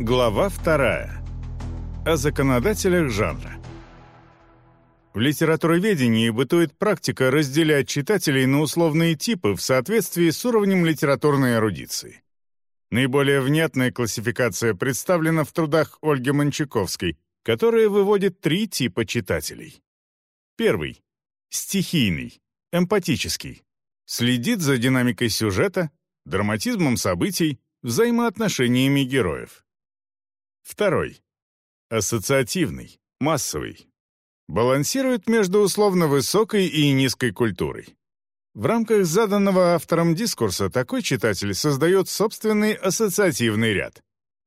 Глава 2. О законодателях жанра. В литературоведении бытует практика разделять читателей на условные типы в соответствии с уровнем литературной эрудиции. Наиболее внятная классификация представлена в трудах Ольги Мончаковской, которая выводит 3 типа читателей. Первый — стихийный, эмпатический. Следит за динамикой сюжета, драматизмом событий, взаимоотношениями героев. Второй — ассоциативный, массовый. Балансирует между условно высокой и низкой культурой. В рамках заданного автором дискурса такой читатель создает собственный ассоциативный ряд.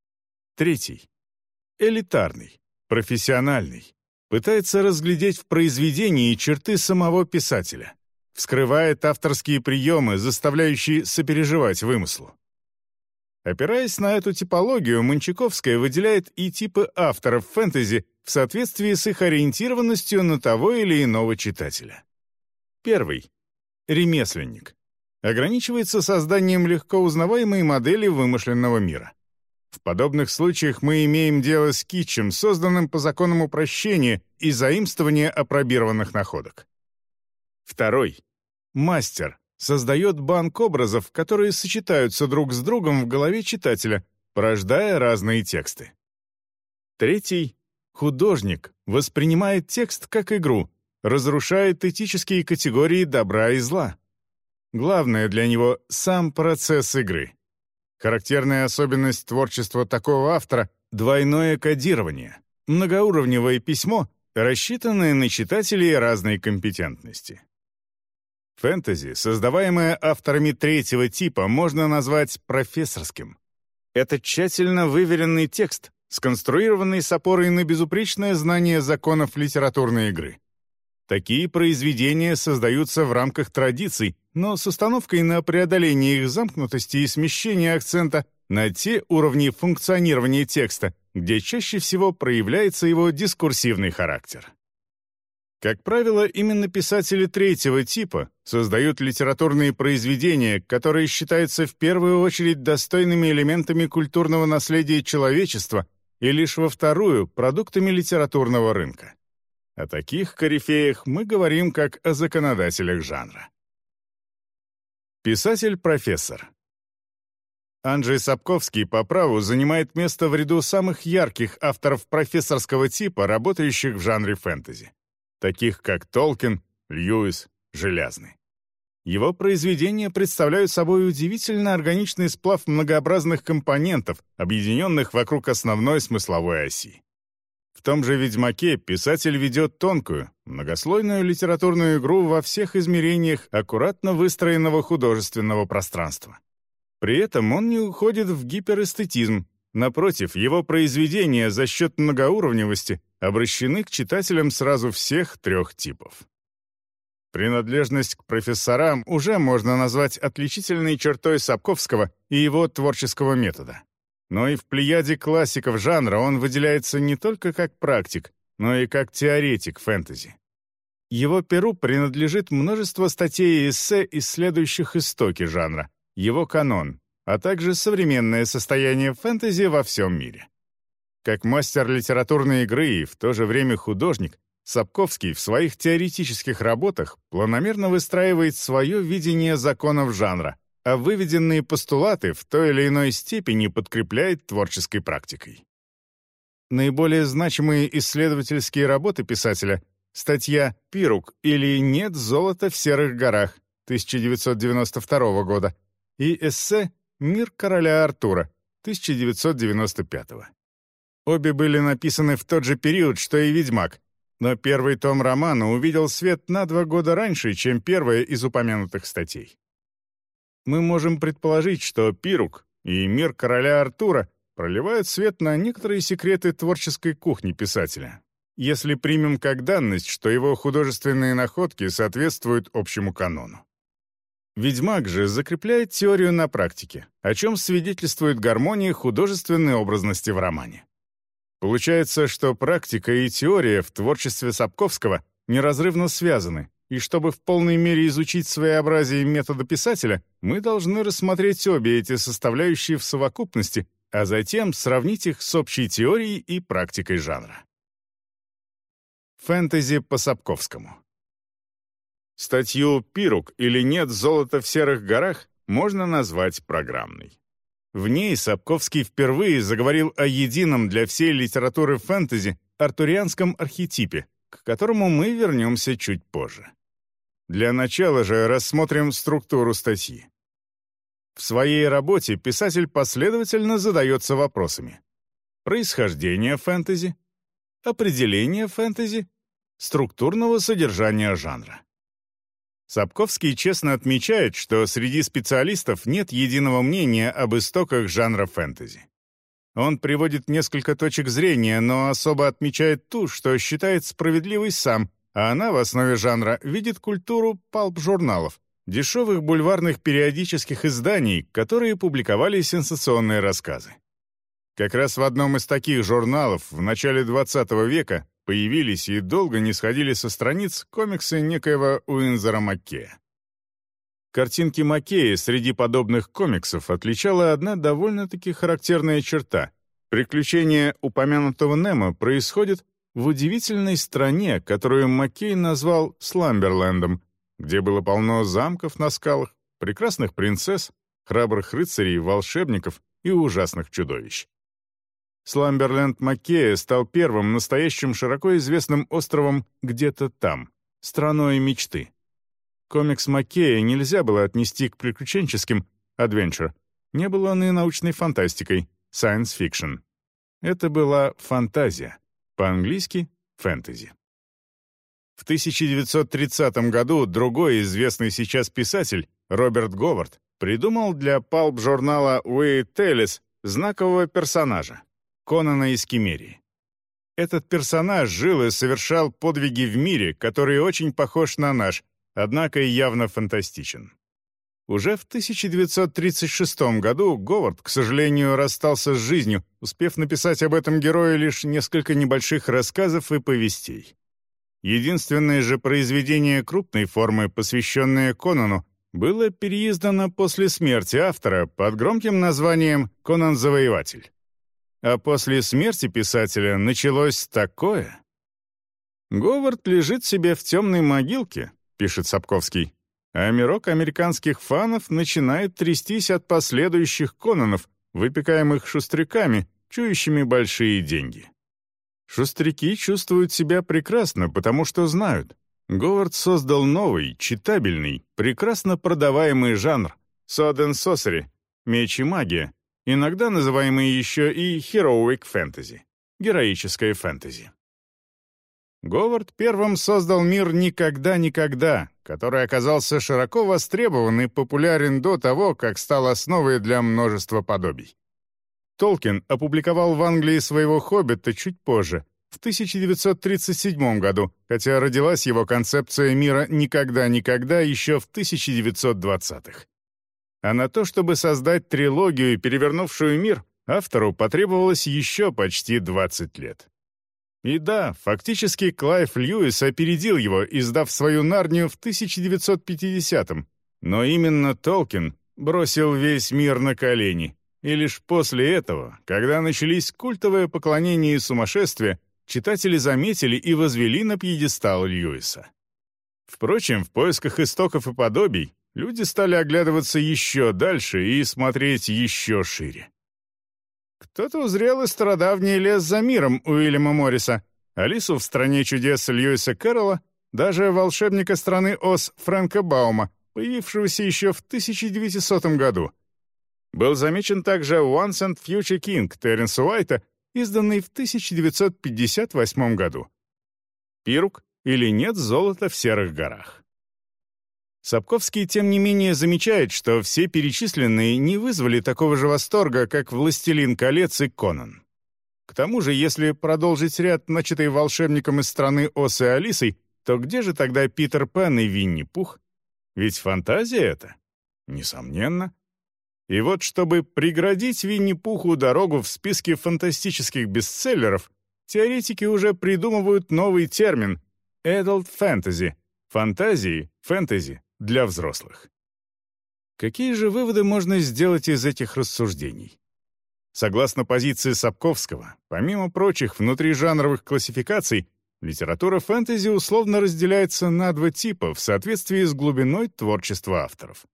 Третий — элитарный, профессиональный. Пытается разглядеть в произведении черты самого писателя. Вскрывает авторские приемы, заставляющие сопереживать вымыслу. Опираясь на эту типологию, Мончаковская выделяет и типы авторов фэнтези в соответствии с их ориентированностью на того или иного читателя. Первый — ремесленник. Ограничивается созданием легко узнаваемой модели вымышленного мира. В подобных случаях мы имеем дело с китчем, созданным по законам упрощения и заимствования апробированных находок. Второй — мастер. Создает банк образов, которые сочетаются друг с другом в голове читателя, порождая разные тексты. Третий — художник, воспринимает текст как игру, разрушает этические категории добра и зла. Главное для него — сам процесс игры. Характерная особенность творчества такого автора — двойное кодирование, многоуровневое письмо, рассчитанное на читателей разной компетентности. Фэнтези, создаваемое авторами третьего типа, можно назвать профессорским. Это тщательно выверенный текст, сконструированный с опорой на безупречное знание законов литературной игры. Такие произведения создаются в рамках традиций, но с установкой на преодоление их замкнутости и смещение акцента на те уровни функционирования текста, где чаще всего проявляется его дискурсивный характер. Как правило, именно писатели третьего типа создают литературные произведения, которые считаются в первую очередь достойными элементами культурного наследия человечества и лишь во вторую — продуктами литературного рынка. О таких корифеях мы говорим как о законодателях жанра. Писатель-профессор. Анджей Сапковский по праву занимает место в ряду самых ярких авторов профессорского типа, работающих в жанре фэнтези, таких как Толкин, Льюис, Желязный. Его произведения представляют собой удивительно органичный сплав многообразных компонентов, объединенных вокруг основной смысловой оси. В том же «Ведьмаке» писатель ведет тонкую, многослойную литературную игру во всех измерениях аккуратно выстроенного художественного пространства. При этом он не уходит в гиперэстетизм. Напротив, его произведения за счет многоуровневости обращены к читателям сразу всех 3 типов. Принадлежность к профессорам уже можно назвать отличительной чертой Сапковского и его творческого метода. Но и в плеяде классиков жанра он выделяется не только как практик, но и как теоретик фэнтези. Его перу принадлежит множество статей и эссе, исследующих истоки жанра, его канон, а также современное состояние фэнтези во всем мире. Как мастер литературной игры и в то же время художник, Сапковский в своих теоретических работах планомерно выстраивает свое видение законов жанра, а выведенные постулаты в той или иной степени подкрепляет творческой практикой. Наиболее значимые исследовательские работы писателя — статья «Пирук» или «Нет золота в серых горах» 1992 года и эссе «Мир короля Артура» 1995. Обе были написаны в тот же период, что и «Ведьмак», но первый том романа увидел свет на 2 года раньше, чем первая из упомянутых статей. Мы можем предположить, что «Пирук» и «Мир короля Артура» проливают свет на некоторые секреты творческой кухни писателя, если примем как данность, что его художественные находки соответствуют общему канону. «Ведьмак» же закрепляет теорию на практике, о чем свидетельствует гармония художественной образности в романе. Получается, что практика и теория в творчестве Сапковского неразрывно связаны, и чтобы в полной мере изучить своеобразие метода писателя, мы должны рассмотреть обе эти составляющие в совокупности, а затем сравнить их с общей теорией и практикой жанра. Фэнтези по Сапковскому. Статью «Пирук или нет золота в серых горах» можно назвать программной. В ней Сапковский впервые заговорил о едином для всей литературы фэнтези артурианском архетипе, к которому мы вернемся чуть позже. Для начала же рассмотрим структуру статьи. В своей работе писатель последовательно задается вопросами: происхождение фэнтези, определение фэнтези, структурного содержания жанра. Сапковский честно отмечает, что среди специалистов нет единого мнения об истоках жанра фэнтези. Он приводит несколько точек зрения, но особо отмечает ту, что считает справедливой сам, а она в основе жанра видит культуру палп-журналов, дешевых бульварных периодических изданий, которые публиковали сенсационные рассказы. Как раз в одном из таких журналов в начале XX века появились и долго не сходили со страниц комиксы некоего Уинзера Маккея. Картинки Маккея среди подобных комиксов отличала одна довольно-таки характерная черта. Приключения упомянутого Немо происходят в удивительной стране, которую Маккей назвал Сламберлендом, где было полно замков на скалах, прекрасных принцесс, храбрых рыцарей, волшебников и ужасных чудовищ. Сламберленд Маккея стал первым настоящим широко известным островом где-то там, страной мечты. Комикс Маккея нельзя было отнести к приключенческим adventure, не был он и научной фантастикой science fiction. Это была фантазия, по-английски фэнтези. В 1930 году другой известный сейчас писатель, Роберт Говард, придумал для палп-журнала Weird Tales знакового персонажа — Конана из Киммерии. Этот персонаж жил и совершал подвиги в мире, который очень похож на наш, однако и явно фантастичен. Уже в 1936 году Говард, к сожалению, расстался с жизнью, успев написать об этом герое лишь несколько небольших рассказов и повестей. Единственное же произведение крупной формы, посвященное Конану, было переиздано после смерти автора под громким названием «Конан Завоеватель». А после смерти писателя началось такое. «Говард лежит себе в темной могилке», — пишет Сапковский, а мирок американских фанов начинает трястись от последующих Конанов, выпекаемых шустряками, чующими большие деньги. Шустряки чувствуют себя прекрасно, потому что знают. Говард создал новый, читабельный, прекрасно продаваемый жанр — sword and sorcery, меч и магия, иногда называемый еще и heroic fantasy, героическое фэнтези. Говард первым создал мир «Никогда-никогда», который оказался широко востребован и популярен до того, как стал основой для множества подобий. Толкин опубликовал в Англии своего «Хоббита» чуть позже, в 1937 году, хотя родилась его концепция мира «Никогда-никогда» еще в 1920-х. А на то, чтобы создать трилогию, перевернувшую мир, автору потребовалось еще почти 20 лет. И да, фактически Клайв Льюис опередил его, издав свою «Нарнию» в 1950-м, но именно Толкин бросил весь мир на колени, и лишь после этого, когда начались культовое поклонение и сумасшествие, читатели заметили и возвели на пьедестал Льюиса. Впрочем, в поисках истоков и подобий люди стали оглядываться еще дальше и смотреть еще шире. Кто-то узрел и стародавний «Лес за миром» Уильяма Морриса, «Алису в стране чудес» Льюиса Кэрролла, даже «Волшебника страны Оз» Фрэнка Баума, появившегося еще в 1900 году. Был замечен также «Once and Future King» Терренса Уайта, изданный в 1958 году. «Пирук» или «Нет золота в серых горах». Сапковский, тем не менее, замечает, что все перечисленные не вызвали такого же восторга, как «Властелин колец» и «Конан». К тому же, если продолжить ряд, начатый волшебником из страны Оз и Алисой, то где же тогда Питер Пен и Винни-Пух? Ведь фантазия это? Несомненно. И вот, чтобы преградить Винни-Пуху дорогу в списке фантастических бестселлеров, теоретики уже придумывают новый термин «adult fantasy» — фантазии, фэнтези для взрослых. Какие же выводы можно сделать из этих рассуждений? Согласно позиции Сапковского, помимо прочих внутрижанровых классификаций, литература фэнтези условно разделяется на два типа в соответствии с глубиной творчества авторов.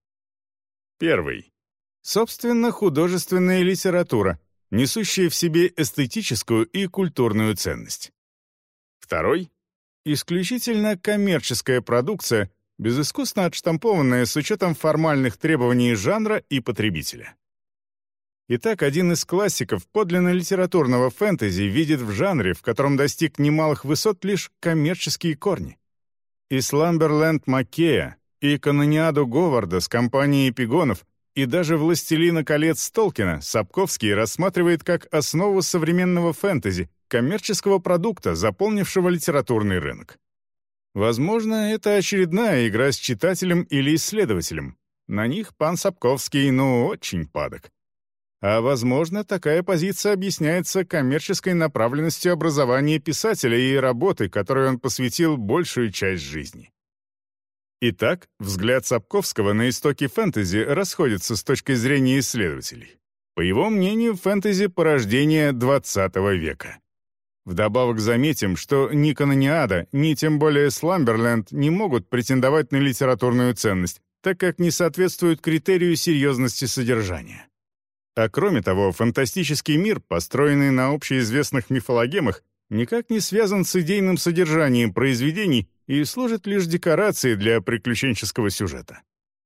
Первый. Собственно, художественная литература, несущая в себе эстетическую и культурную ценность. Второй. Исключительно коммерческая продукция, безыскусно отштампованная с учетом формальных требований жанра и потребителя. Итак, один из классиков подлинно литературного фэнтези видит в жанре, в котором достиг немалых высот, лишь коммерческие корни. И «Сламберленд» Маккея, и «Канониаду» Говарда с компанией «Эпигонов», и даже «Властелина колец» Толкина Сапковский рассматривает как основу современного фэнтези, коммерческого продукта, заполнившего литературный рынок. Возможно, это очередная игра с читателем или исследователем. На них пан Сапковский, очень падок. А возможно, такая позиция объясняется коммерческой направленностью образования писателя и работы, которой он посвятил большую часть жизни. Итак, взгляд Сапковского на истоки фэнтези расходится с точки зрения исследователей. По его мнению, фэнтези — порождение XX века. Вдобавок заметим, что ни «Канониада», ни тем более «Сламберленд» не могут претендовать на литературную ценность, так как не соответствуют критерию серьезности содержания. А кроме того, фантастический мир, построенный на общеизвестных мифологемах, никак не связан с идейным содержанием произведений и служит лишь декорацией для приключенческого сюжета.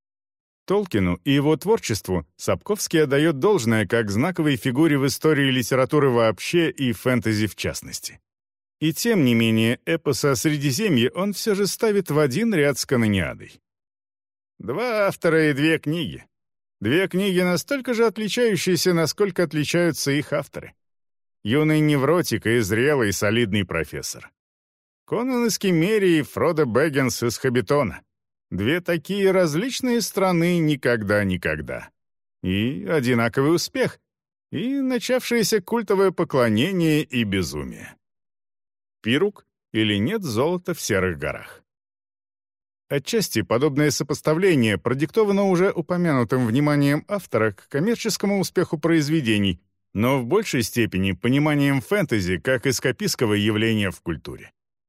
Толкину и его творчеству Сапковский отдает должное как знаковой фигуре в истории литературы вообще и фэнтези в частности. И тем не менее, эпос о Средиземье он все же ставит в один ряд с «Канониадой». Два автора и две книги. Две книги настолько же отличающиеся, насколько отличаются их авторы. Юный невротик и зрелый солидный профессор. Конан из Киммерии и Фродо Бэггинс из Хоббитона. Две такие различные страны никогда-никогда. И одинаковый успех, и начавшееся культовое поклонение и безумие. Пирук или нет золота в серых горах. Отчасти подобное сопоставление продиктовано уже упомянутым вниманием автора к коммерческому успеху произведений, но в большей степени пониманием фэнтези как эскапистского явления в культуре.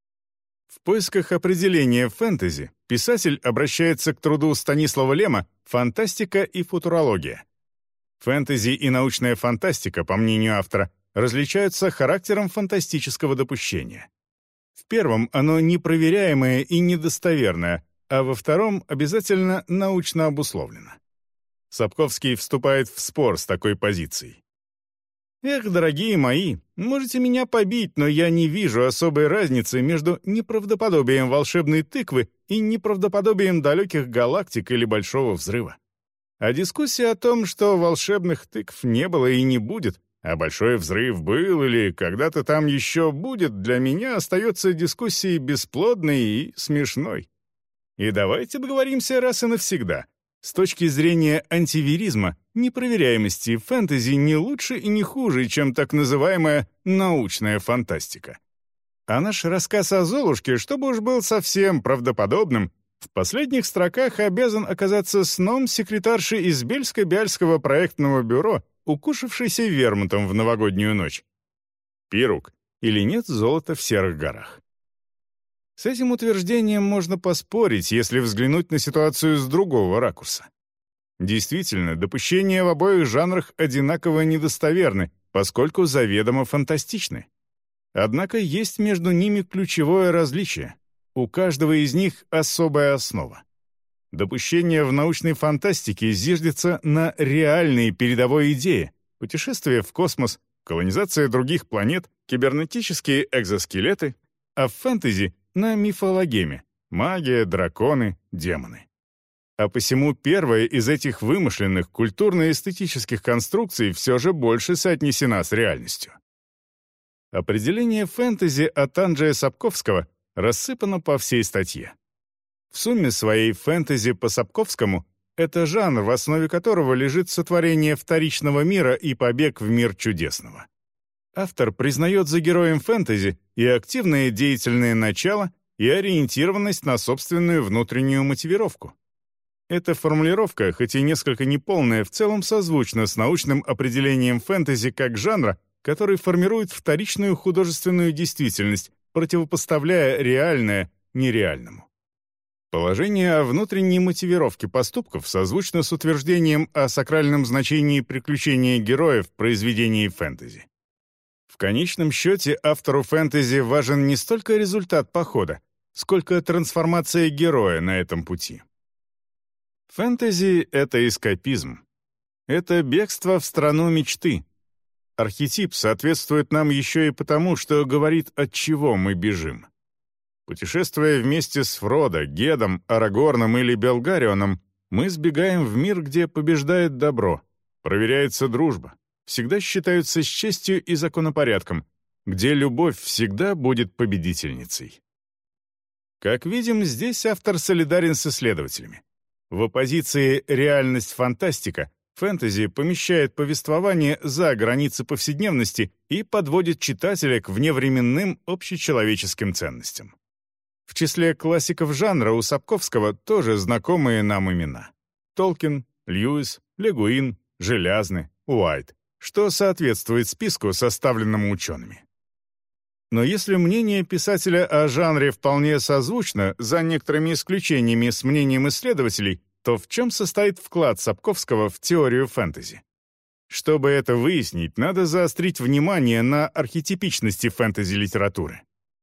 В поисках определения фэнтези писатель обращается к труду Станислава Лема «Фантастика и футурология». Фэнтези и научная фантастика, по мнению автора, различаются характером фантастического допущения. В первом оно непроверяемое и недостоверное, а во втором обязательно научно обусловлено. Сапковский вступает в спор с такой позицией. «Эх, дорогие мои, можете меня побить, но я не вижу особой разницы между неправдоподобием волшебной тыквы и неправдоподобием далеких галактик или Большого взрыва. А дискуссия о том, что волшебных тыкв не было и не будет, а Большой взрыв был или когда-то там еще будет, для меня остается дискуссией бесплодной и смешной. И давайте договоримся раз и навсегда. С точки зрения антиверизма, непроверяемости фэнтези не лучше и не хуже, чем так называемая научная фантастика. А наш рассказ о Золушке, чтобы уж был совсем правдоподобным, в последних строках обязан оказаться сном секретарши из Бельско-Бяльского проектного бюро, укушавшейся вермутом в новогоднюю ночь. Пирук или нет золота в серых горах. С этим утверждением можно поспорить, если взглянуть на ситуацию с другого ракурса. Действительно, допущения в обоих жанрах одинаково недостоверны, поскольку заведомо фантастичны. Однако есть между ними ключевое различие. У каждого из них особая основа. Допущение в научной фантастике зиждется на реальной передовой идее — путешествие в космос, колонизация других планет, кибернетические экзоскелеты, а в фэнтези — на мифологеме — магия, драконы, демоны. А посему первая из этих вымышленных культурно-эстетических конструкций все же больше соотнесена с реальностью. Определение фэнтези от Анджея Сапковского рассыпано по всей статье. В сумме своей фэнтези по Сапковскому — это жанр, в основе которого лежит сотворение вторичного мира и побег в мир чудесного. Автор признает за героем фэнтези и активное деятельное начало, и ориентированность на собственную внутреннюю мотивировку. Эта формулировка, хоть и несколько неполная, в целом созвучна с научным определением фэнтези как жанра, который формирует вторичную художественную действительность, противопоставляя реальное нереальному. Положение о внутренней мотивировке поступков созвучно с утверждением о сакральном значении приключения героя в произведении фэнтези. В конечном счете автору фэнтези важен не столько результат похода, сколько трансформация героя на этом пути. Фэнтези — это эскапизм. Это бегство в страну мечты. Архетип соответствует нам еще и потому, что говорит, от чего мы бежим. Путешествуя вместе с Фродо, Гедом, Арагорном или Белгарионом, мы сбегаем в мир, где побеждает добро, проверяется дружба, всегда считаются с честью и законопорядком, где любовь всегда будет победительницей. Как видим, здесь автор солидарен с исследователями. В оппозиции реальность-фантастика фэнтези помещает повествование за границы повседневности и подводит читателя к вневременным общечеловеческим ценностям. В числе классиков жанра у Сапковского тоже знакомые нам имена. Толкин, Льюис, Ле Гуин, Желязный, Уайт, что соответствует списку, составленному учеными. Но если мнение писателя о жанре вполне созвучно, за некоторыми исключениями с мнением исследователей, то в чем состоит вклад Сапковского в теорию фэнтези? Чтобы это выяснить, надо заострить внимание на архетипичности фэнтези-литературы.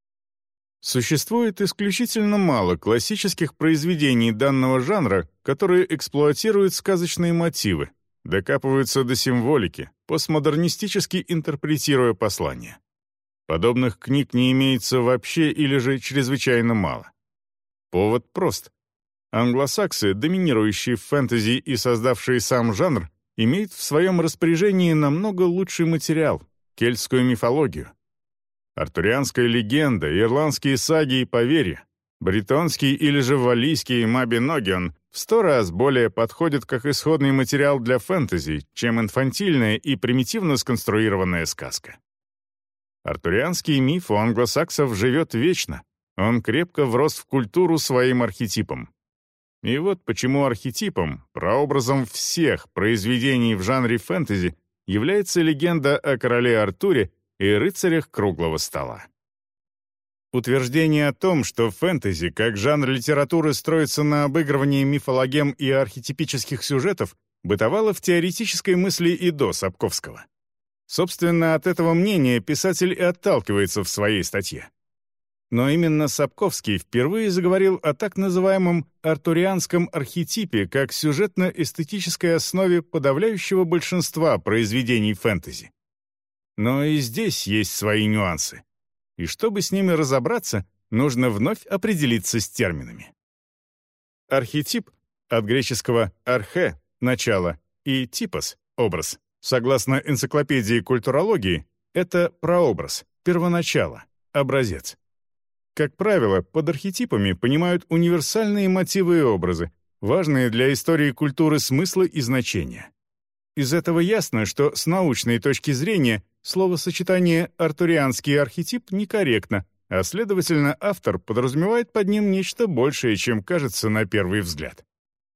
Существует исключительно мало классических произведений данного жанра, которые эксплуатируют сказочные мотивы, докапываются до символики, постмодернистически интерпретируя послание. Подобных книг не имеется вообще или же чрезвычайно мало. Повод прост. Англосаксы, доминирующие в фэнтези и создавшие сам жанр, имеют в своем распоряжении намного лучший материал — кельтскую мифологию. Артурианская легенда, ирландские саги и поверья, бретонский или же валлийский Мабиногион в 100 раз более подходят как исходный материал для фэнтези, чем инфантильная и примитивно сконструированная сказка. Артурианский миф у англосаксов живет вечно, он крепко врос в культуру своим архетипом. И вот почему архетипом, прообразом всех произведений в жанре фэнтези, является легенда о короле Артуре и рыцарях круглого стола. Утверждение о том, что фэнтези как жанр литературы строится на обыгрывании мифологем и архетипических сюжетов, бытовало в теоретической мысли и до Сапковского. Собственно, от этого мнения писатель и отталкивается в своей статье. Но именно Сапковский впервые заговорил о так называемом артурианском архетипе как сюжетно-эстетической основе подавляющего большинства произведений фэнтези. Но и здесь есть свои нюансы. И чтобы с ними разобраться, нужно вновь определиться с терминами. Архетип, от греческого «архе» — начало, и «типос» — образ, согласно энциклопедии культурологии, это прообраз, первоначало, образец. Как правило, под архетипами понимают универсальные мотивы и образы, важные для истории культуры смыслы и значения. Из этого ясно, что с научной точки зрения словосочетание «артурианский архетип» некорректно, а следовательно, автор подразумевает под ним нечто большее, чем кажется на первый взгляд.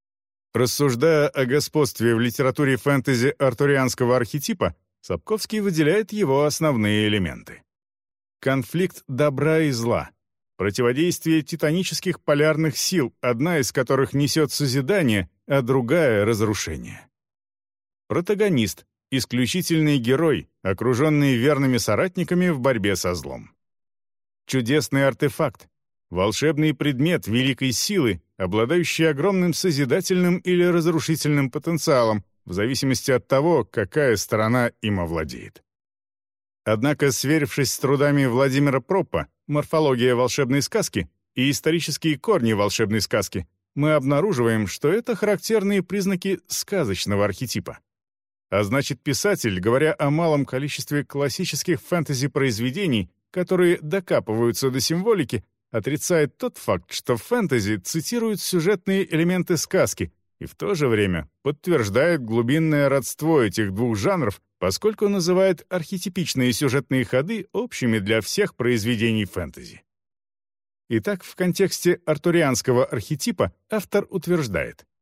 Рассуждая о господстве в литературе фэнтези артурианского архетипа, Сапковский выделяет его основные элементы. Конфликт добра и зла, противодействие титанических полярных сил, одна из которых несет созидание, а другая — разрушение. Протагонист — исключительный герой, окруженный верными соратниками в борьбе со злом. Чудесный артефакт — волшебный предмет великой силы, обладающий огромным созидательным или разрушительным потенциалом, в зависимости от того, какая сторона им овладеет. Однако, сверившись с трудами Владимира Проппа «Морфология волшебной сказки» и «Исторические корни волшебной сказки», мы обнаруживаем, что это характерные признаки сказочного архетипа. А значит, писатель, говоря о малом количестве классических фэнтези-произведений, которые докапываются до символики, отрицает тот факт, что в фэнтези цитируют сюжетные элементы сказки и в то же время подтверждает глубинное родство этих двух жанров, поскольку называет архетипичные сюжетные ходы общими для всех произведений фэнтези. Итак, в контексте артурианского архетипа автор утверждает: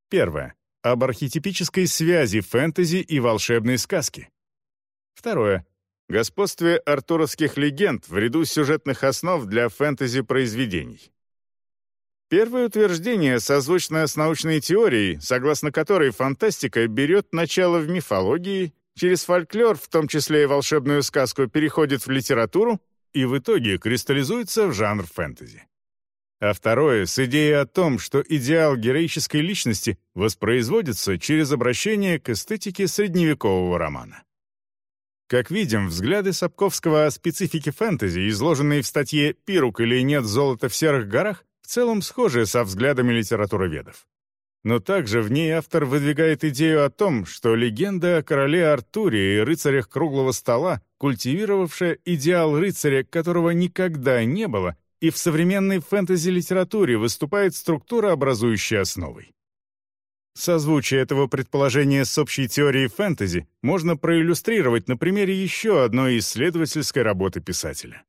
Первое. Об архетипической связи фэнтези и волшебной сказки. Второе. Господстве артуровских легенд в ряду сюжетных основ для фэнтези-произведений. Первое утверждение созвучно с научной теорией, согласно которой фантастика берет начало в мифологии, через фольклор, в том числе и волшебную сказку, переходит в литературу и в итоге кристаллизуется в жанр фэнтези. А второе — с идеей о том, что идеал героической личности воспроизводится через обращение к эстетике средневекового романа. Как видим, взгляды Сапковского о специфике фэнтези, изложенные в статье «Пирук или нет золота в серых горах», в целом схожи со взглядами литературоведов. Но также в ней автор выдвигает идею о том, что легенда о короле Артуре и рыцарях круглого стола, культивировавшая идеал рыцаря, которого никогда не было, и в современной фэнтези-литературе выступает структура, образующая основой. Созвучие этого предположения с общей теорией фэнтези можно проиллюстрировать на примере еще одной исследовательской работы писателя.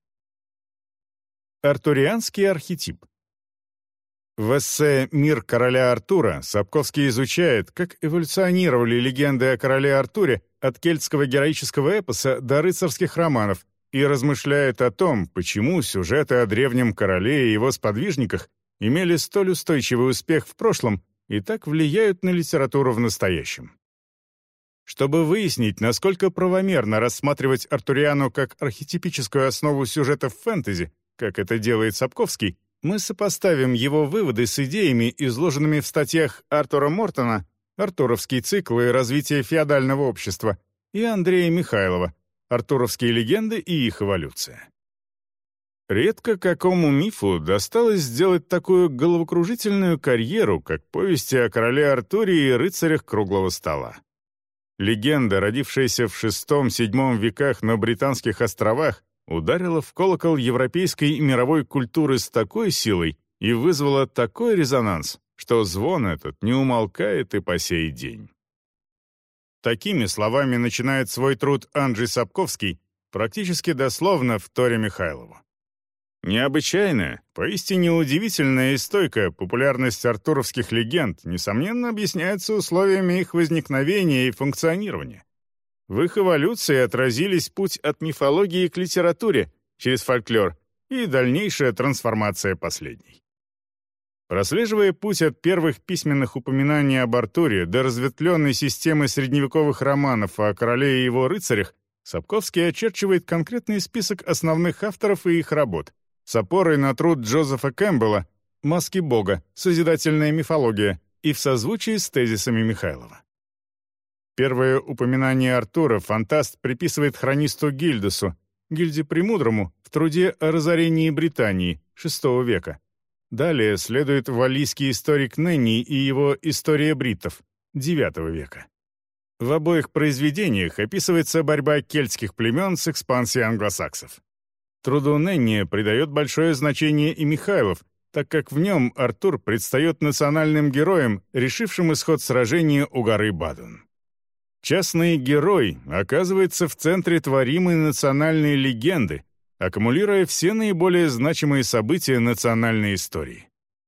Артурианский архетип. В эссе «Мир короля Артура» Сапковский изучает, как эволюционировали легенды о короле Артуре от кельтского героического эпоса до рыцарских романов и размышляет о том, почему сюжеты о древнем короле и его сподвижниках имели столь устойчивый успех в прошлом и так влияют на литературу в настоящем. Чтобы выяснить, насколько правомерно рассматривать Артуриану как архетипическую основу сюжетов фэнтези, как это делает Сапковский, мы сопоставим его выводы с идеями, изложенными в статьях Артура Мортона «Артуровский цикл и развитие феодального общества» и Андрея Михайлова «Артуровские легенды и их эволюция». Редко какому мифу досталось сделать такую головокружительную карьеру, как повести о короле Артуре и рыцарях круглого стола. Легенда, родившаяся в VI-VII веках на Британских островах, ударила в колокол европейской и мировой культуры с такой силой и вызвала такой резонанс, что звон этот не умолкает и по сей день. Такими словами начинает свой труд Анджей Сапковский, практически дословно в Торе Михайлову. Необычайная, поистине удивительная и стойкая популярность артуровских легенд, несомненно, объясняется условиями их возникновения и функционирования. В их эволюции отразились путь от мифологии к литературе через фольклор и дальнейшая трансформация последней. Прослеживая путь от первых письменных упоминаний об Артуре до разветвленной системы средневековых романов о короле и его рыцарях, Сапковский очерчивает конкретный список основных авторов и их работ с опорой на труд Джозефа Кэмпбелла «Маски Бога. Созидательная мифология» и в созвучии с тезисами Михайлова. Первое упоминание Артура фантаст приписывает хронисту Гильдасу, Гильде Премудрому, в труде о разорении Британии VI века. Далее следует валлийский историк Ненни и его «История бриттов» IX века. В обоих произведениях описывается борьба кельтских племен с экспансией англосаксов. Труду Ненни придает большое значение и Михайлов, так как в нем Артур предстает национальным героем, решившим исход сражения у горы Баден. Частный герой оказывается в центре творимой национальной легенды, аккумулируя все наиболее значимые события национальной истории.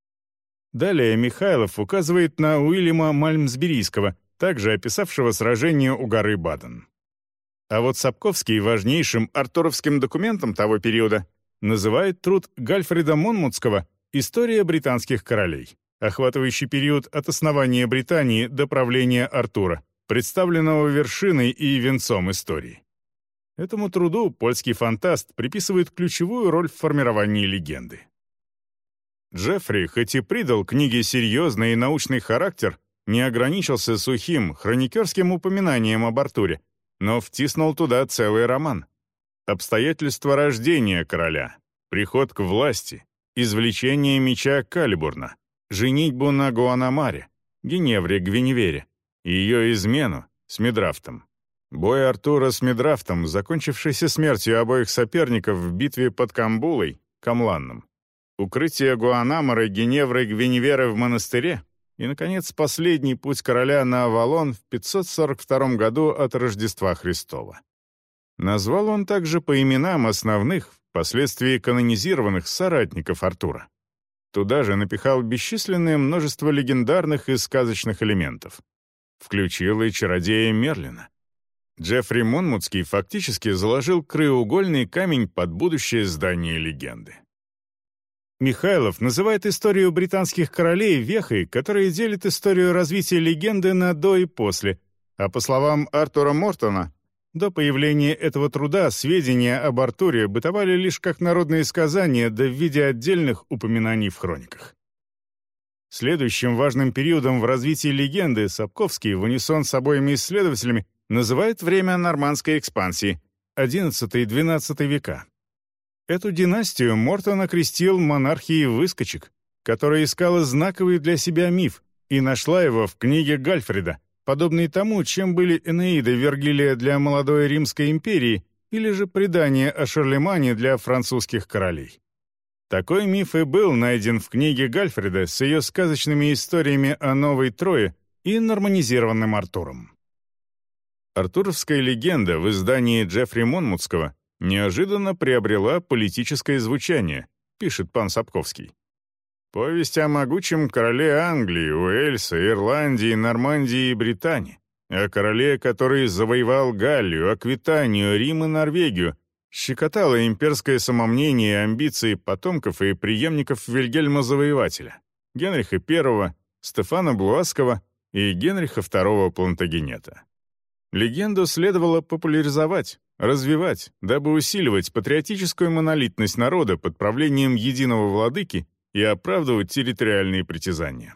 Далее Михайлов указывает на Уильяма Мальмсберийского, также описавшего сражение у горы Баден. А вот Сапковский важнейшим артуровским документом того периода называет труд Гальфреда Монмутского «История британских королей», охватывающий период от основания Британии до правления Артура, представленного вершиной и венцом истории. Этому труду польский фантаст приписывает ключевую роль в формировании легенды. Джеффри, хоть и придал книге серьезный и научный характер, не ограничился сухим, хроникерским упоминанием об Артуре, но втиснул туда целый роман. Обстоятельства рождения короля, приход к власти, извлечение меча Калибурна, женитьбу на Гуанамаре, Геневре Гвиневере, и ее измену с Мидрафтом. Бой Артура с Мидрафтом, закончившийся смертью обоих соперников в битве под Камбулой, Камланном. Укрытие Гуанамара, Геневры, Гвиневеры в монастыре и, наконец, последний путь короля на Авалон в 542 году от Рождества Христова. Назвал он также по именам основных, впоследствии канонизированных соратников Артура. Туда же напихал бесчисленное множество легендарных и сказочных элементов. Включил и чародея Мерлина. Джеффри Монмутский фактически заложил краеугольный камень под будущее здание легенды. Михайлов называет историю британских королей вехой, которая делит историю развития легенды на «до» и «после», а по словам Артура Мортона, до появления этого труда сведения об Артуре бытовали лишь как народные сказания, да в виде отдельных упоминаний в хрониках. Следующим важным периодом в развитии легенды Сапковский в унисон с обоими исследователями называет время нормандской экспансии XI-XII века. Эту династию Мортон окрестил монархией выскочек, которая искала знаковый для себя миф и нашла его в книге Гальфреда, подобный тому, чем были Энеида Вергилия для молодой Римской империи или же предание о Шарлемане для французских королей. Такой миф и был найден в книге Гальфреда с ее сказочными историями о Новой Трое и норманизированным Артуром. Артуровская легенда в издании Джеффри Монмутского неожиданно приобрела политическое звучание, пишет пан Сапковский. Повесть о могучем короле Англии, Уэльса, Ирландии, Нормандии и Британии, о короле, который завоевал Галлию, Аквитанию, Рим и Норвегию, щекотало имперское самомнение и амбиции потомков и преемников Вильгельма Завоевателя, Генриха I, Стефана Блуаского и Генриха II Плантагенета. Легенду следовало популяризовать, развивать, дабы усиливать патриотическую монолитность народа под правлением единого владыки и оправдывать территориальные притязания.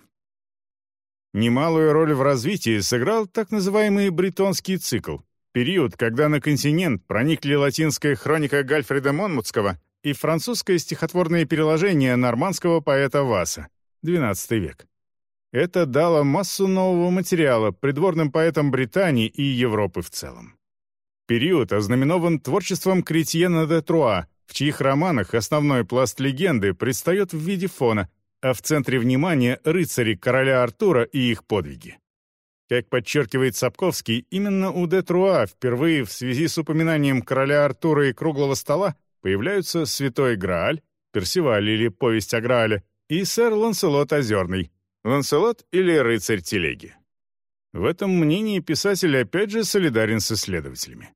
Немалую роль в развитии сыграл так называемый бретонский цикл, период, когда на континент проникли латинская хроника Гальфреда Монмутского и французское стихотворное переложение нормандского поэта Васса, XII век. Это дало массу нового материала придворным поэтам Британии и Европы в целом. Период ознаменован творчеством Кретьена де Труа, в чьих романах основной пласт легенды предстает в виде фона, а в центре внимания рыцари короля Артура и их подвиги. Как подчеркивает Сапковский, именно у де Труа впервые в связи с упоминанием короля Артура и круглого стола появляются «Святой Грааль», «Персиваль» или «Повесть о Граале» и сэр Ланселот Озерный, «Ланселот» или «Рыцарь телеги». В этом мнении писатель опять же солидарен с исследователями.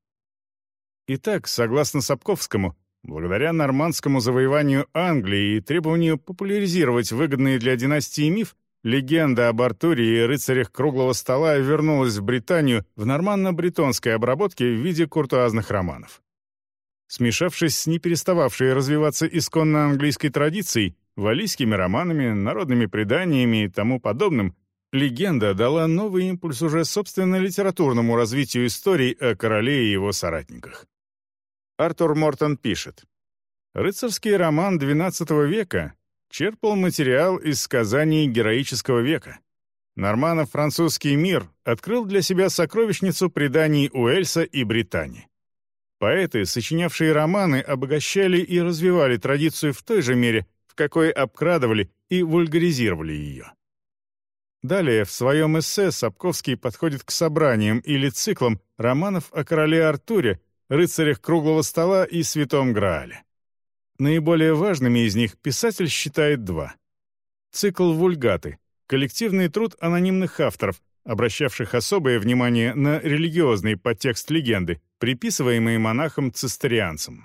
Итак, согласно Сапковскому, благодаря нормандскому завоеванию Англии и требованию популяризировать выгодный для династии миф, легенда об Артуре и рыцарях круглого стола вернулась в Британию в норманно-бретонской обработке в виде куртуазных романов. Смешавшись с неперестававшей развиваться исконно английской традицией, валлийскими романами, народными преданиями и тому подобным, легенда дала новый импульс уже собственно литературному развитию историй о короле и его соратниках. Артур Мортон пишет: «Рыцарский роман XII века черпал материал из сказаний героического века. Норманно-французский мир открыл для себя сокровищницу преданий Уэльса и Британии. Поэты, сочинявшие романы, обогащали и развивали традицию в той же мере, в какой обкрадывали и вульгаризировали ее». Далее, в своем эссе Сапковский подходит к собраниям или циклам романов о короле Артуре, рыцарях круглого стола и святом Граале. Наиболее важными из них писатель считает два. Цикл «Вульгаты» — коллективный труд анонимных авторов, обращавших особое внимание на религиозный подтекст легенды, приписываемый монахам-цистерианцам.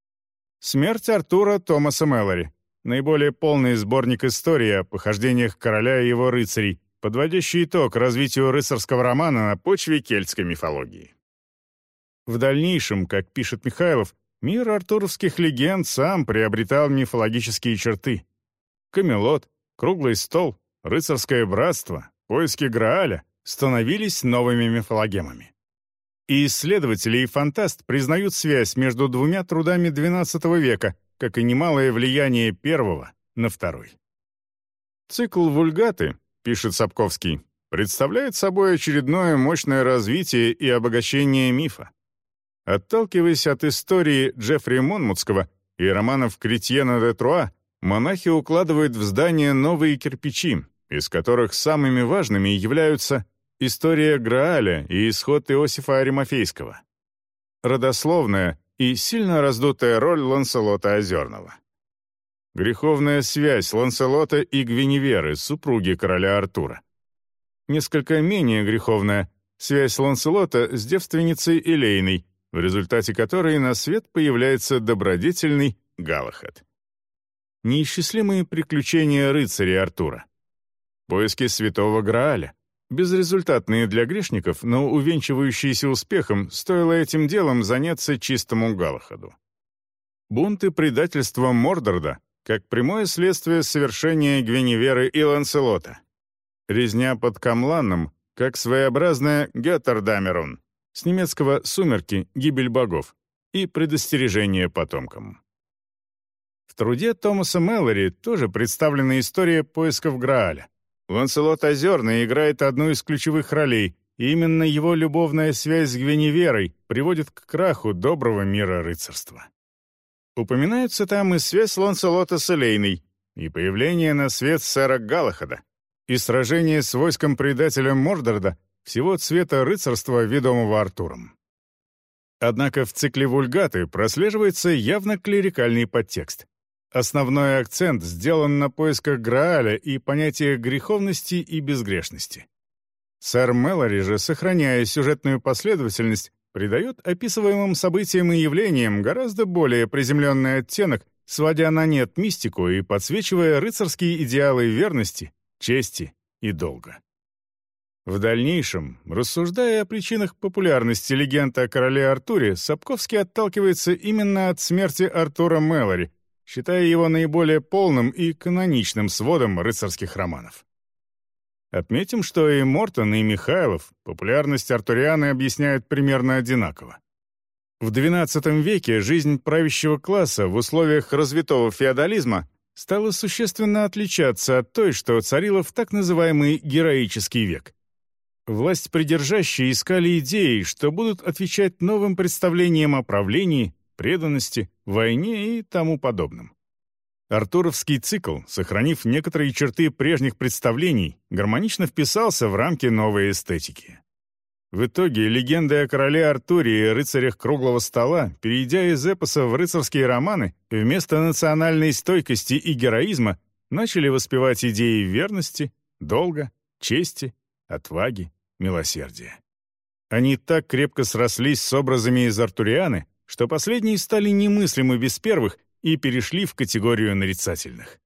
«Смерть Артура» Томаса Мэлори — наиболее полный сборник истории о похождениях короля и его рыцарей, подводящий итог развитию рыцарского романа на почве кельтской мифологии. В дальнейшем, как пишет Михайлов, мир артуровских легенд сам приобретал мифологические черты. Камелот, круглый стол, рыцарское братство, поиски Грааля становились новыми мифологемами. И исследователи, и фантаст признают связь между двумя трудами XII века, как и немалое влияние первого на второй. Цикл «Вульгаты», пишет Сапковский, представляет собой очередное мощное развитие и обогащение мифа. Отталкиваясь от истории Джеффри Монмутского и романов Кретьена де Труа, монахи укладывают в здание новые кирпичи, из которых самыми важными являются история Грааля и исход Иосифа Аримафейского, родословная и сильно раздутая роль Ланселота Озерного. Греховная связь Ланселота и Гвиневеры, супруги короля Артура. Несколько менее греховная связь Ланселота с девственницей Элейной, в результате которой на свет появляется добродетельный Галахад. Неисчислимые приключения рыцаря Артура. Поиски святого Грааля. Безрезультатные для грешников, но увенчивающиеся успехом, стоило этим делом заняться чистому Галахаду. Бунт и предательство Мордорда, как прямое следствие совершения Гвиневеры и Ланселота. Резня под Камланном, как своеобразная Геттердамерун, с немецкого «Сумерки. Гибель богов», и предостережение потомкам. В труде Томаса Мэлори тоже представлена история поисков Грааля. Ланселот Озерный играет одну из ключевых ролей, и именно его любовная связь с Гвиневерой приводит к краху доброго мира рыцарства. Упоминаются там и связь Ланселота с Элейной, и появление на свет сэра Галахада, и сражение с войском-предателем Мордорда всего цвета рыцарства, ведомого Артуром. Однако в цикле «Вульгаты» прослеживается явно клерикальный подтекст. Основной акцент сделан на поисках Грааля и понятиях греховности и безгрешности. Сэр Мэлори же, сохраняя сюжетную последовательность, придает описываемым событиям и явлениям гораздо более приземленный оттенок, сводя на нет мистику и подсвечивая рыцарские идеалы верности, чести и долга. В дальнейшем, рассуждая о причинах популярности легенд о короле Артуре, Сапковский отталкивается именно от смерти Артура Мэлори, считая его наиболее полным и каноничным сводом рыцарских романов. Отметим, что и Мортон, и Михайлов популярность артурианы объясняют примерно одинаково. В XII веке жизнь правящего класса в условиях развитого феодализма стала существенно отличаться от той, что царила в так называемый героический век. Власть придержащие искали идеи, что будут отвечать новым представлениям о правлении, преданности, войне и тому подобном. Артуровский цикл, сохранив некоторые черты прежних представлений, гармонично вписался в рамки новой эстетики. В итоге легенды о короле Артуре и рыцарях круглого стола, перейдя из эпоса в рыцарские романы, вместо национальной стойкости и героизма начали воспевать идеи верности, долга, чести, отваги, милосердия. Они так крепко срослись с образами из Артурианы, что последние стали немыслимы без первых и перешли в категорию нарицательных.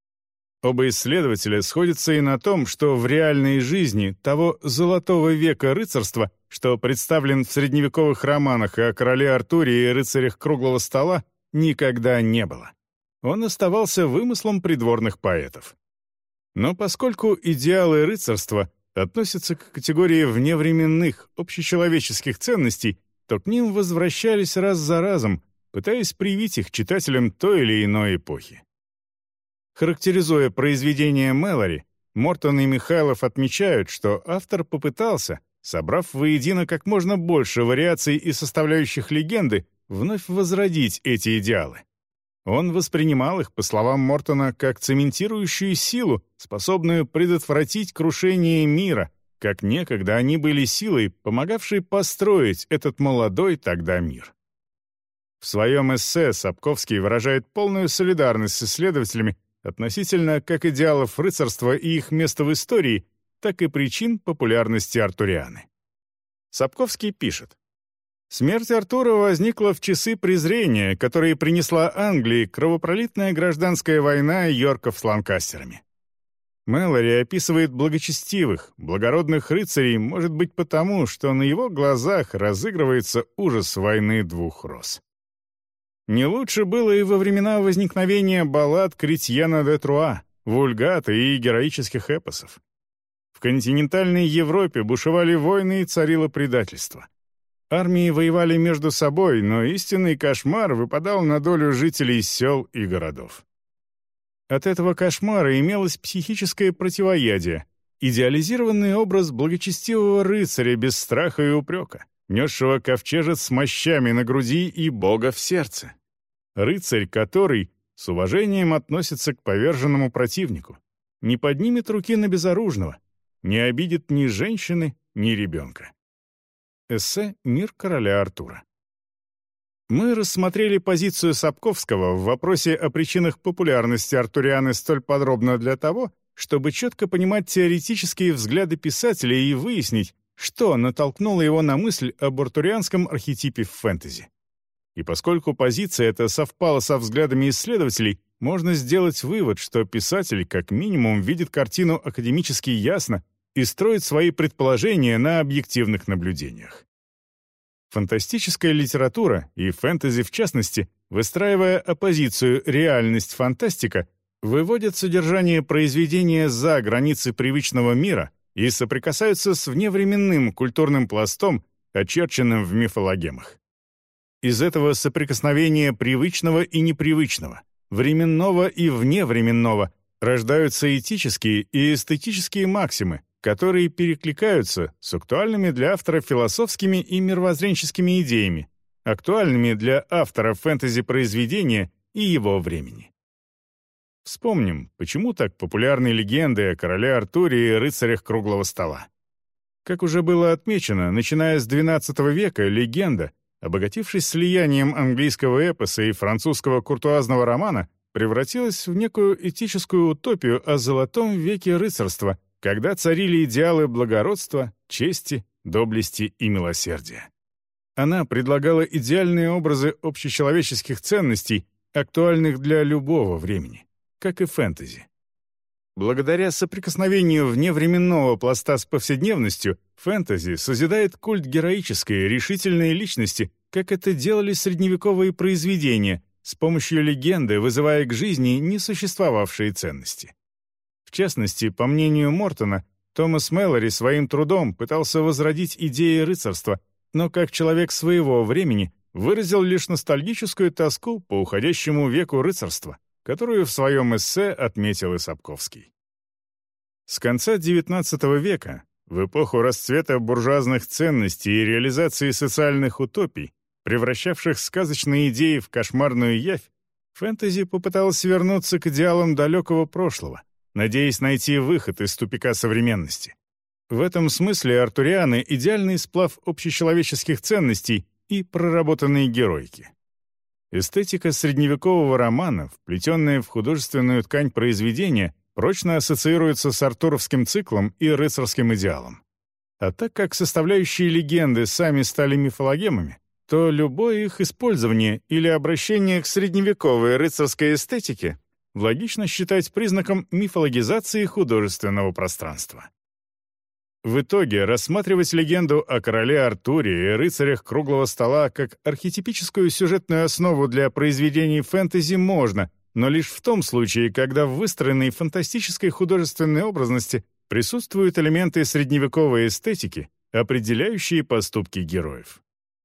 Оба исследователя сходятся и на том, что в реальной жизни того золотого века рыцарства, что представлен в средневековых романах и о короле Артуре и рыцарях круглого стола, никогда не было. Он оставался вымыслом придворных поэтов. Но поскольку идеалы рыцарства относятся к категории вневременных, общечеловеческих ценностей, то к ним возвращались раз за разом, пытаясь привить их читателям той или иной эпохи. Характеризуя произведение Мэлори, Мортон и Михайлов отмечают, что автор попытался, собрав воедино как можно больше вариаций и составляющих легенды, вновь возродить эти идеалы. Он воспринимал их, по словам Мортона, как цементирующую силу, способную предотвратить крушение мира, как некогда они были силой, помогавшей построить этот молодой тогда мир. В своем эссе Сапковский выражает полную солидарность с исследователями относительно как идеалов рыцарства и их места в истории, так и причин популярности артурианы. Сапковский пишет: «Смерть Артура возникла в часы презрения, которые принесла Англии кровопролитная гражданская война Йорков с Ланкастерами. Мэлори описывает благочестивых, благородных рыцарей, может быть потому, что на его глазах разыгрывается ужас войны двух роз. Не лучше было и во времена возникновения баллад Кретьена де Труа, вульгаты и героических эпосов. В континентальной Европе бушевали войны и царило предательство. Армии воевали между собой, но истинный кошмар выпадал на долю жителей сел и городов. От этого кошмара имелось психическое противоядие, идеализированный образ благочестивого рыцаря без страха и упрека, несшего ковчежец с мощами на груди и Бога в сердце. Рыцарь, который с уважением относится к поверженному противнику, не поднимет руки на безоружного, не обидит ни женщины, ни ребенка». Эссе «Мир короля Артура». Мы рассмотрели позицию Сапковского в вопросе о причинах популярности Артурианы столь подробно для того, чтобы четко понимать теоретические взгляды писателя и выяснить, что натолкнуло его на мысль об артурианском архетипе в фэнтези. И поскольку позиция эта совпала со взглядами исследователей, можно сделать вывод, что писатель как минимум видит картину академически ясно и строит свои предположения на объективных наблюдениях. Фантастическая литература, и фэнтези в частности, выстраивая оппозицию реальность-фантастика, выводят содержание произведения за границы привычного мира и соприкасаются с вневременным культурным пластом, очерченным в мифологемах. Из этого соприкосновения привычного и непривычного, временного и вневременного рождаются этические и эстетические максимы, которые перекликаются с актуальными для автора философскими и мировоззренческими идеями, актуальными для автора фэнтези-произведения и его времени. Вспомним, почему так популярны легенды о короле Артуре и рыцарях круглого стола. Как уже было отмечено, начиная с XII века легенда, обогатившись слиянием английского эпоса и французского куртуазного романа, превратилась в некую этическую утопию о золотом веке рыцарства, когда царили идеалы благородства, чести, доблести и милосердия. Она предлагала идеальные образы общечеловеческих ценностей, актуальных для любого времени, как и фэнтези. Благодаря соприкосновению вневременного пласта с повседневностью, фэнтези созидает культ героической, решительной личности, как это делали средневековые произведения, с помощью легенды вызывая к жизни несуществовавшие ценности. В частности, по мнению Мортона, Томас Мэлори своим трудом пытался возродить идеи рыцарства, но как человек своего времени выразил лишь ностальгическую тоску по уходящему веку рыцарства, которую в своем эссе отметил и Сапковский. С конца XIX века, в эпоху расцвета буржуазных ценностей и реализации социальных утопий, превращавших сказочные идеи в кошмарную явь, фэнтези попыталась вернуться к идеалам далекого прошлого, надеясь найти выход из тупика современности. В этом смысле артурианы — идеальный сплав общечеловеческих ценностей и проработанной героики. Эстетика средневекового романа, вплетенная в художественную ткань произведения, прочно ассоциируется с артуровским циклом и рыцарским идеалом. А так как составляющие легенды сами стали мифологемами, то любое их использование или обращение к средневековой рыцарской эстетике логично считать признаком мифологизации художественного пространства. В итоге рассматривать легенду о короле Артуре и рыцарях круглого стола как архетипическую сюжетную основу для произведений фэнтези можно, но лишь в том случае, когда в выстроенной фантастической художественной образности присутствуют элементы средневековой эстетики, определяющие поступки героев.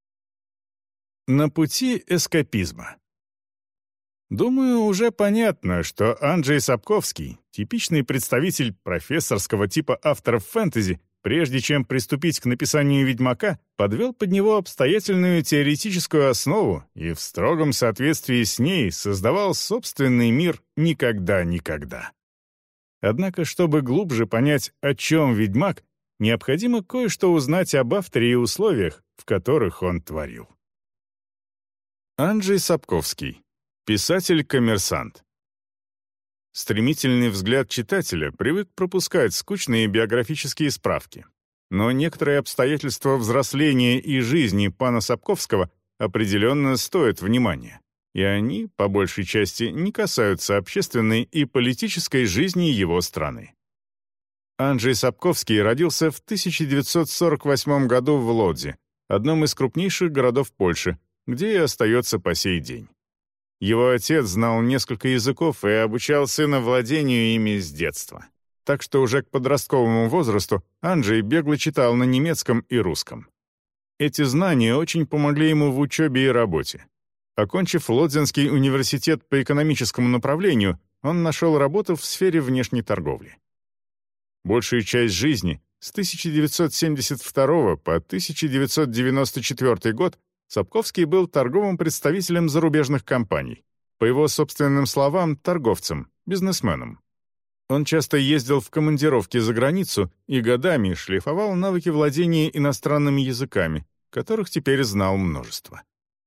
На пути эскапизма. Думаю, уже понятно, что Анджей Сапковский, типичный представитель профессорского типа авторов фэнтези, прежде чем приступить к написанию «Ведьмака», подвел под него обстоятельную теоретическую основу и в строгом соответствии с ней создавал собственный мир «Никогда-никогда». Однако, чтобы глубже понять, о чем «Ведьмак», необходимо кое-что узнать об авторе и условиях, в которых он творил. Анджей Сапковский. Писатель-коммерсант. Стремительный взгляд читателя привык пропускать скучные биографические справки. Но некоторые обстоятельства взросления и жизни пана Сапковского определенно стоят внимания, и они, по большей части, не касаются общественной и политической жизни его страны. Анджей Сапковский родился в 1948 году в Лодзе, одном из крупнейших городов Польши, где и остается по сей день. Его отец знал несколько языков и обучал сына владению ими с детства. Так что уже к подростковому возрасту Анджей бегло читал на немецком и русском. Эти знания очень помогли ему в учебе и работе. Окончив Лодзенский университет по экономическому направлению, он нашел работу в сфере внешней торговли. Большую часть жизни, с 1972 по 1994 год, Сапковский был торговым представителем зарубежных компаний, по его собственным словам, торговцем, бизнесменом. Он часто ездил в командировки за границу и годами шлифовал навыки владения иностранными языками, которых теперь знал множество. В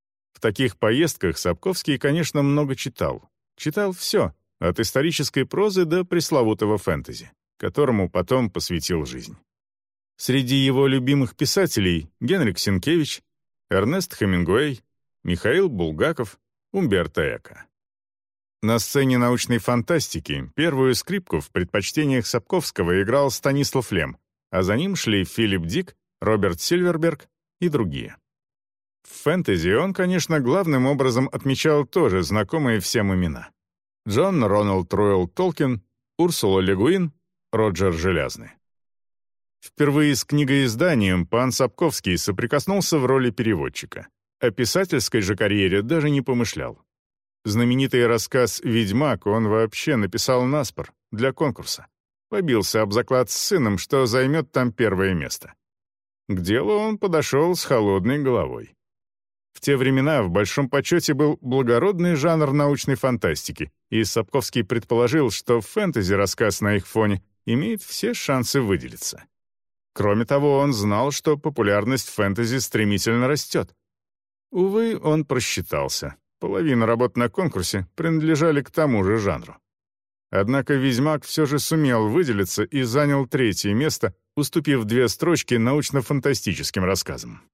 таких поездках Сапковский, конечно, много читал. Читал все, от исторической прозы до пресловутого фэнтези, которому потом посвятил жизнь. Среди его любимых писателей Генрик Сенкевич, Эрнест Хемингуэй, Михаил Булгаков, Умберто Эко. На сцене научной фантастики первую скрипку в предпочтениях Сапковского играл Станислав Лем, а за ним шли Филипп Дик, Роберт Сильверберг и другие. В фэнтези он, конечно, главным образом отмечал тоже знакомые всем имена. Джон Роналд Руэлл Толкин, Урсула Ле Гуин, Роджер Желязный. Впервые с книгоизданием пан Сапковский соприкоснулся в роли переводчика. О писательской же карьере даже не помышлял. Знаменитый рассказ «Ведьмак» он вообще написал наспор, для конкурса. Побился об заклад с сыном, что займет там первое место. К делу он подошел с холодной головой. В те времена в большом почете был благородный жанр научной фантастики, и Сапковский предположил, что фэнтези-рассказ на их фоне имеет все шансы выделиться. Кроме того, он знал, что популярность фэнтези стремительно растет. Увы, он просчитался. Половина работ на конкурсе принадлежали к тому же жанру. Однако «Ведьмак» все же сумел выделиться и занял 3-е место, уступив 2 строчки научно-фантастическим рассказам.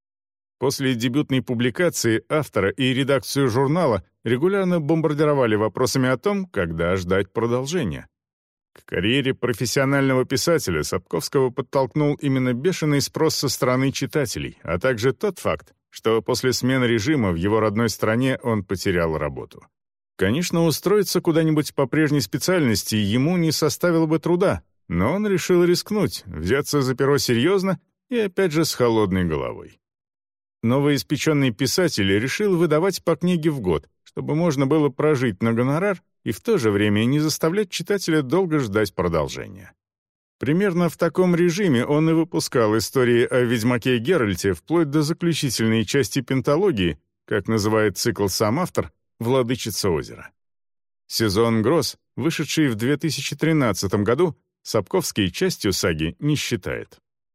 После дебютной публикации автора и редакцию журнала регулярно бомбардировали вопросами о том, когда ждать продолжения. К карьере профессионального писателя Сапковского подтолкнул именно бешеный спрос со стороны читателей, а также тот факт, что после смены режима в его родной стране он потерял работу. Конечно, устроиться куда-нибудь по прежней специальности ему не составило бы труда, но он решил рискнуть, взяться за перо серьезно и опять же с холодной головой. Новоиспеченный писатель решил выдавать по книге в год, чтобы можно было прожить на гонорар и в то же время не заставлять читателя долго ждать продолжения. Примерно в таком режиме он и выпускал истории о ведьмаке Геральте вплоть до заключительной части пенталогии, как называет цикл сам автор, «Владычица озера». «Сезон гроз», вышедший в 2013 году, Сапковский частью саги не считает.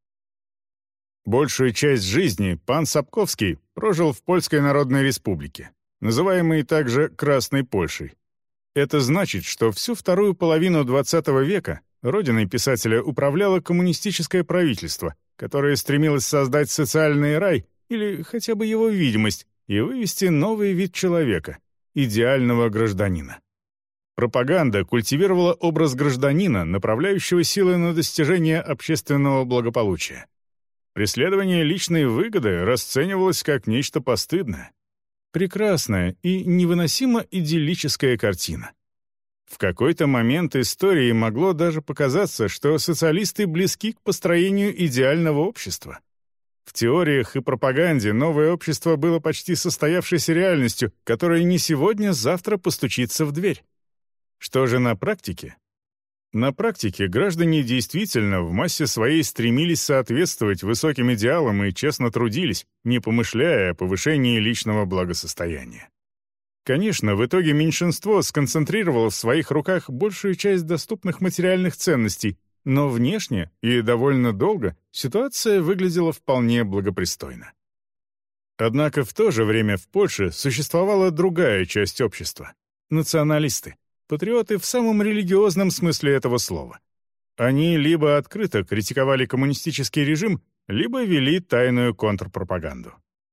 Большую часть жизни пан Сапковский прожил в Польской Народной Республике, называемой также Красной Польшей. Это значит, что всю вторую половину XX века родиной писателя управляло коммунистическое правительство, которое стремилось создать социальный рай или хотя бы его видимость и вывести новый вид человека — идеального гражданина. Пропаганда культивировала образ гражданина, направляющего силы на достижение общественного благополучия. Преследование личной выгоды расценивалось как нечто постыдное. Прекрасная и невыносимо идиллическая картина. В какой-то момент истории могло даже показаться, что социалисты близки к построению идеального общества. В теориях и пропаганде новое общество было почти состоявшейся реальностью, которая не сегодня-завтра постучится в дверь. Что же на практике? На практике граждане действительно в массе своей стремились соответствовать высоким идеалам и честно трудились, не помышляя о повышении личного благосостояния. Конечно, в итоге меньшинство сконцентрировало в своих руках большую часть доступных материальных ценностей, но внешне и довольно долго ситуация выглядела вполне благопристойно. Однако в то же время в Польше существовала другая часть общества — националисты. Патриоты в самом религиозном смысле этого слова. Они либо открыто критиковали коммунистический режим, либо вели тайную контрпропаганду.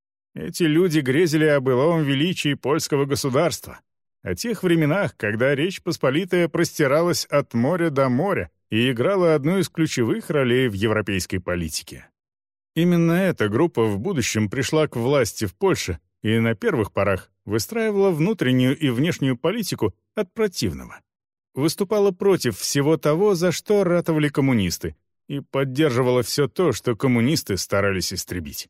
Эти люди грезили о былом величии польского государства, о тех временах, когда Речь Посполитая простиралась от моря до моря и играла одну из ключевых ролей в европейской политике. Именно эта группа в будущем пришла к власти в Польше и на первых порах выстраивала внутреннюю и внешнюю политику от противного. Выступала против всего того, за что ратовали коммунисты, и поддерживала все то, что коммунисты старались истребить.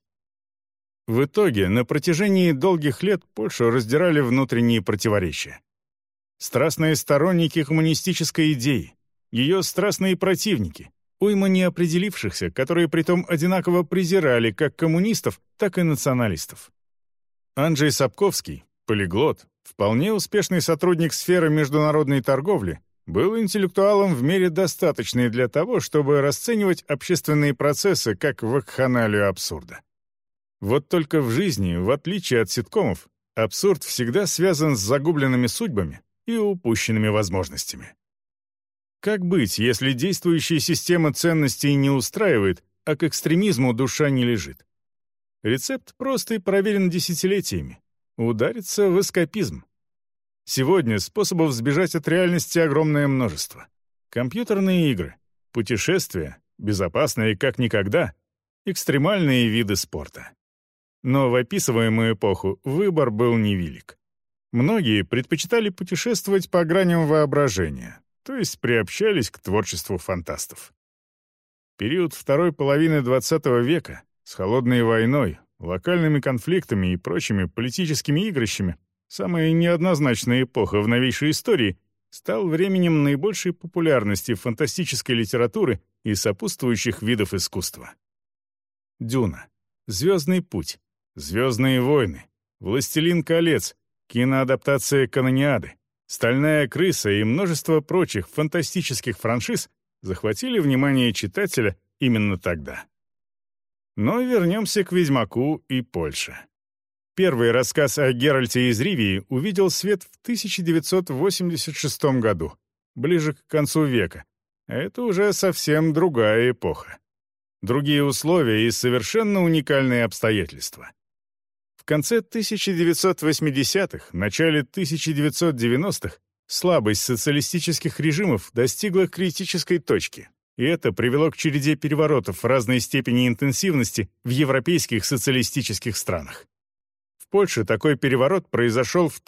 В итоге на протяжении долгих лет Польшу раздирали внутренние противоречия. Страстные сторонники коммунистической идеи, ее страстные противники, уйма неопределившихся, которые притом одинаково презирали как коммунистов, так и националистов. Анджей Сапковский, полиглот, вполне успешный сотрудник сферы международной торговли, был интеллектуалом в мере достаточной для того, чтобы расценивать общественные процессы как вакханалию абсурда. Вот только в жизни, в отличие от ситкомов, абсурд всегда связан с загубленными судьбами и упущенными возможностями. Как быть, если действующая система ценностей не устраивает, а к экстремизму душа не лежит? Рецепт прост и проверен десятилетиями. Удариться в эскапизм. Сегодня способов сбежать от реальности огромное множество. Компьютерные игры, путешествия, безопасные как никогда, экстремальные виды спорта. Но в описываемую эпоху выбор был невелик. Многие предпочитали путешествовать по граням воображения, то есть приобщались к творчеству фантастов. Период второй половины XX века с холодной войной, локальными конфликтами и прочими политическими игрищами, самая неоднозначная эпоха в новейшей истории, стал временем наибольшей популярности фантастической литературы и сопутствующих видов искусства. «Дюна», «Звездный путь», «Звездные войны», «Властелин колец», киноадаптация «Канониады», «Стальная крыса» и множество прочих фантастических франшиз захватили внимание читателя именно тогда. Но вернемся к «Ведьмаку» и Польше. Первый рассказ о Геральте из Ривии увидел свет в 1986 году, ближе к концу века. А это уже совсем другая эпоха. Другие условия и совершенно уникальные обстоятельства. В конце 1980-х, начале 1990-х слабость социалистических режимов достигла критической точки, и это привело к череде переворотов разной степени интенсивности в европейских социалистических странах. В Польше такой переворот произошел в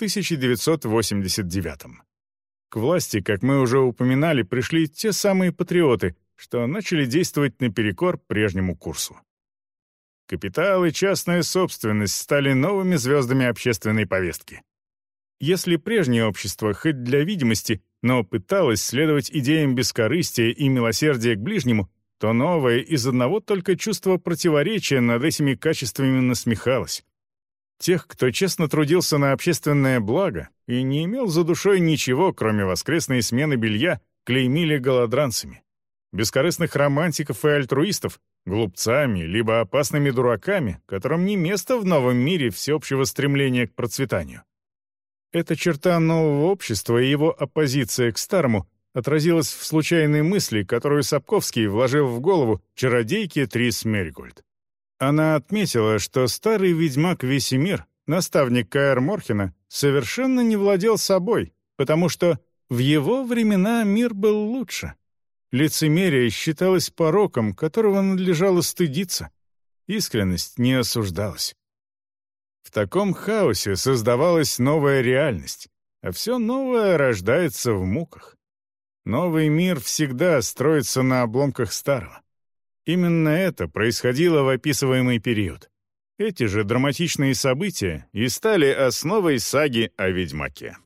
1989-м. К власти, как мы уже упоминали, пришли те самые патриоты, что начали действовать наперекор прежнему курсу. Капитал и частная собственность стали новыми звездами общественной повестки. Если прежнее общество, хоть для видимости, но пыталось следовать идеям бескорыстия и милосердия к ближнему, то новое из одного только чувства противоречия над этими качествами насмехалось. Тех, кто честно трудился на общественное благо и не имел за душой ничего, кроме воскресной смены белья, клеймили голодранцами. Бескорыстных романтиков и альтруистов — глупцами, либо опасными дураками, которым не место в новом мире всеобщего стремления к процветанию. Эта черта нового общества и его оппозиция к старому отразилась в случайной мысли, которую Сапковский вложил в голову чародейке Трис Меригольд. Она отметила, что старый ведьмак Весемир, наставник Каэр Морхена, совершенно не владел собой, потому что в его времена мир был лучше. Лицемерие считалось пороком, которого надлежало стыдиться. Искренность не осуждалась. В таком хаосе создавалась новая реальность, а все новое рождается в муках. Новый мир всегда строится на обломках старого. Именно это происходило в описываемый период. Эти же драматичные события и стали основой саги о Ведьмаке.